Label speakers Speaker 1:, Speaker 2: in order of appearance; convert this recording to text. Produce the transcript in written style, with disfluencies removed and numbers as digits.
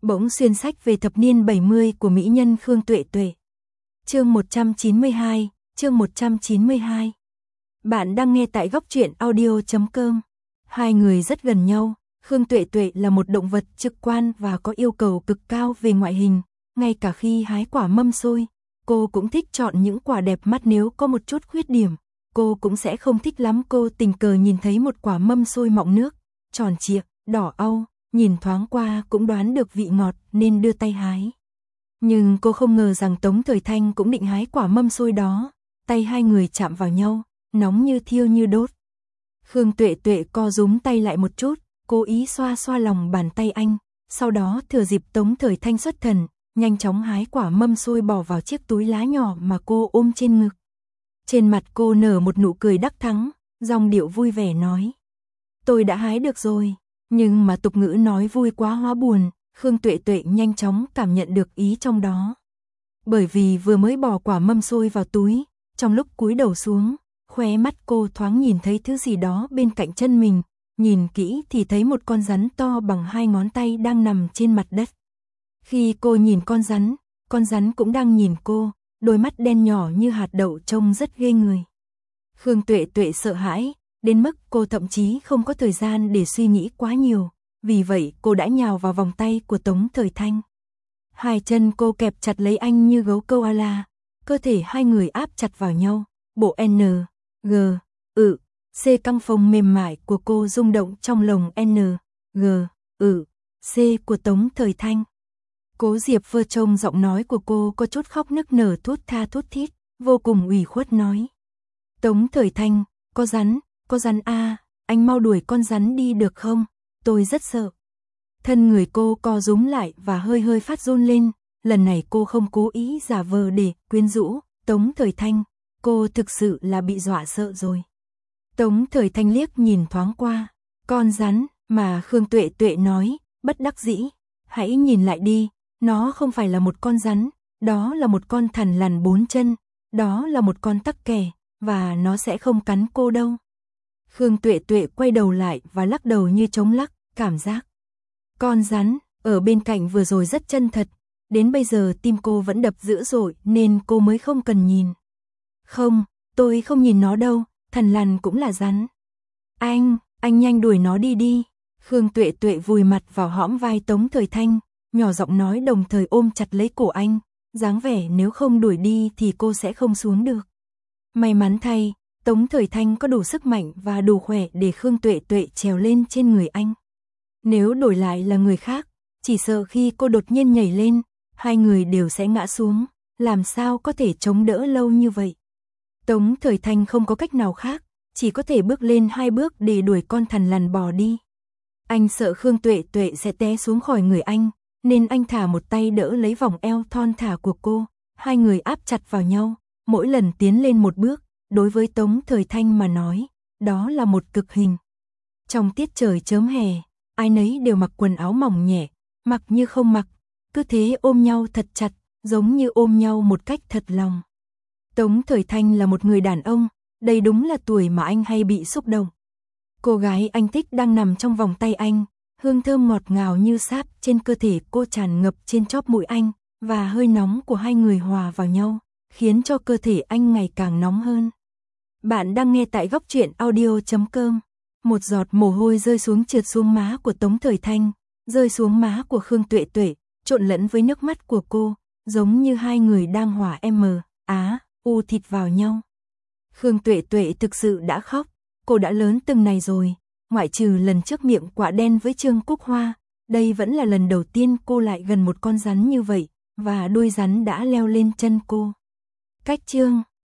Speaker 1: Bỗng xuyên sách về thập niên 70 của mỹ nhân Khương Tuệ Tuệ. Chương 192, chương 192. Bạn đang nghe tại góc truyện audio.com. Hai người rất gần nhau, Khương Tuệ Tuệ là một động vật trực quan và có yêu cầu cực cao về ngoại hình, ngay cả khi hái quả mâm xôi, cô cũng thích chọn những quả đẹp mắt, nếu có một chút khuyết điểm, cô cũng sẽ không thích lắm. Cô tình cờ nhìn thấy một quả mâm xôi mọng nước, tròn trịa, đỏ au, nhìn thoáng qua cũng đoán được vị ngọt nên đưa tay hái. Nhưng cô không ngờ rằng Tống Thời Thanh cũng định hái quả mâm xôi đó, tay hai người chạm vào nhau, nóng như thiêu như đốt. Khương Tuệ Tuệ co rúm tay lại một chút, cố ý xoa xoa lòng bàn tay anh, sau đó thừa dịp Tống Thời Thanh xuất thần, nhanh chóng hái quả mâm xôi bỏ vào chiếc túi lá nhỏ mà cô ôm trên ngực. Trên mặt cô nở một nụ cười đắc thắng, giọng điệu vui vẻ nói: "Tôi đã hái được rồi." Nhưng mà tục ngữ nói vui quá hóa buồn, Khương Tuệ Tuệ nhanh chóng cảm nhận được ý trong đó. Bởi vì vừa mới bỏ quả mâm xôi vào túi, trong lúc cúi đầu xuống, khóe mắt cô thoáng nhìn thấy thứ gì đó bên cạnh chân mình, nhìn kỹ thì thấy một con rắn to bằng 2 ngón tay đang nằm trên mặt đất. Khi cô nhìn con rắn cũng đang nhìn cô, đôi mắt đen nhỏ như hạt đậu trông rất ghê người. Khương Tuệ Tuệ sợ hãi, đến mức cô thậm chí không có thời gian để suy nghĩ quá nhiều, vì vậy cô đã nhào vào vòng tay của Tống Thời Thanh. Hai chân cô kẹp chặt lấy anh như gấu koala, cơ thể hai người áp chặt vào nhau, bộ N, G, C căng phồng mềm mại của cô rung động trong lồng N, G, C của Tống Thời Thanh. Cố Diệp Vơ trông giọng nói của cô có chút khóc nức nở thút tha thút thít, vô cùng ủy khuất nói: "Tống Thời Thanh, có rắn a, anh mau đuổi con rắn đi được không? Tôi rất sợ." Thân người cô co rúm lại và hơi hơi phát run lên, lần này cô không cố ý giả vờ để quyến rũ Tống Thời Thanh, cô thực sự là bị dọa sợ rồi. Tống Thời Thanh liếc nhìn thoáng qua, con rắn mà Khương Tuệ Tuệ nói, bất đắc dĩ: "Hãy nhìn lại đi, nó không phải là một con rắn, đó là một con thằn lằn 4 chân, đó là một con tắc kè, và nó sẽ không cắn cô đâu." Khương Tuệ Tuệ quay đầu lại và lắc đầu như trống lắc, cảm giác con rắn ở bên cạnh vừa rồi rất chân thật, đến bây giờ tim cô vẫn đập dữ dội nên cô mới không cần nhìn. "Không, tôi không nhìn nó đâu, thằn lằn cũng là rắn." Anh nhanh đuổi nó đi đi." Khương Tuệ Tuệ vùi mặt vào hõm vai Tống Thời Thanh, nhỏ giọng nói, đồng thời ôm chặt lấy cổ anh, dáng vẻ nếu không đuổi đi thì cô sẽ không xuống được. May mắn thay, Tống Thời Thanh có đủ sức mạnh và đủ khỏe để Khương Tuệ Tuệ trèo lên trên người anh. Nếu đổi lại là người khác, chỉ sợ khi cô đột nhiên nhảy lên, hai người đều sẽ ngã xuống, làm sao có thể chống đỡ lâu như vậy. Tống Thời Thanh không có cách nào khác, chỉ có thể bước lên 2 bước để đuổi con thằn lằn bò đi. Anh sợ Khương Tuệ Tuệ sẽ té xuống khỏi người anh, nên anh thả một tay đỡ lấy vòng eo thon thả của cô, hai người áp chặt vào nhau, mỗi lần tiến lên một bước, đối với Tống Thời Thanh mà nói, đó là một cực hình. Trong tiết trời chớm hè, ai nấy đều mặc quần áo mỏng nhẹ, mặc như không mặc, cứ thế ôm nhau thật chặt, giống như ôm nhau một cách thật lòng. Tống Thời Thanh là một người đàn ông, đây đúng là tuổi mà anh hay bị xúc động. Cô gái anh thích đang nằm trong vòng tay anh, hương thơm ngọt ngào như sáp trên cơ thể cô tràn ngập trên chóp mũi anh, và hơi nóng của hai người hòa vào nhau, khiến cho cơ thể anh ngày càng nóng hơn. Bạn đang nghe tại góc truyện audio.com. Một giọt mồ hôi rơi xuống trượt xuống má của Tống Thời Thanh, rơi xuống má của Khương Tuệ Tuệ, trộn lẫn với nước mắt của cô, giống như hai người đang hòa u thịt vào nhau. Khương Tuệ Tuệ thực sự đã khóc, cô đã lớn từng này rồi, ngoại trừ lần trước miệng quả đen với Trương Cúc Hoa, đây vẫn là lần đầu tiên cô lại gần một con rắn như vậy, và đuôi rắn đã leo lên chân cô. Cách chương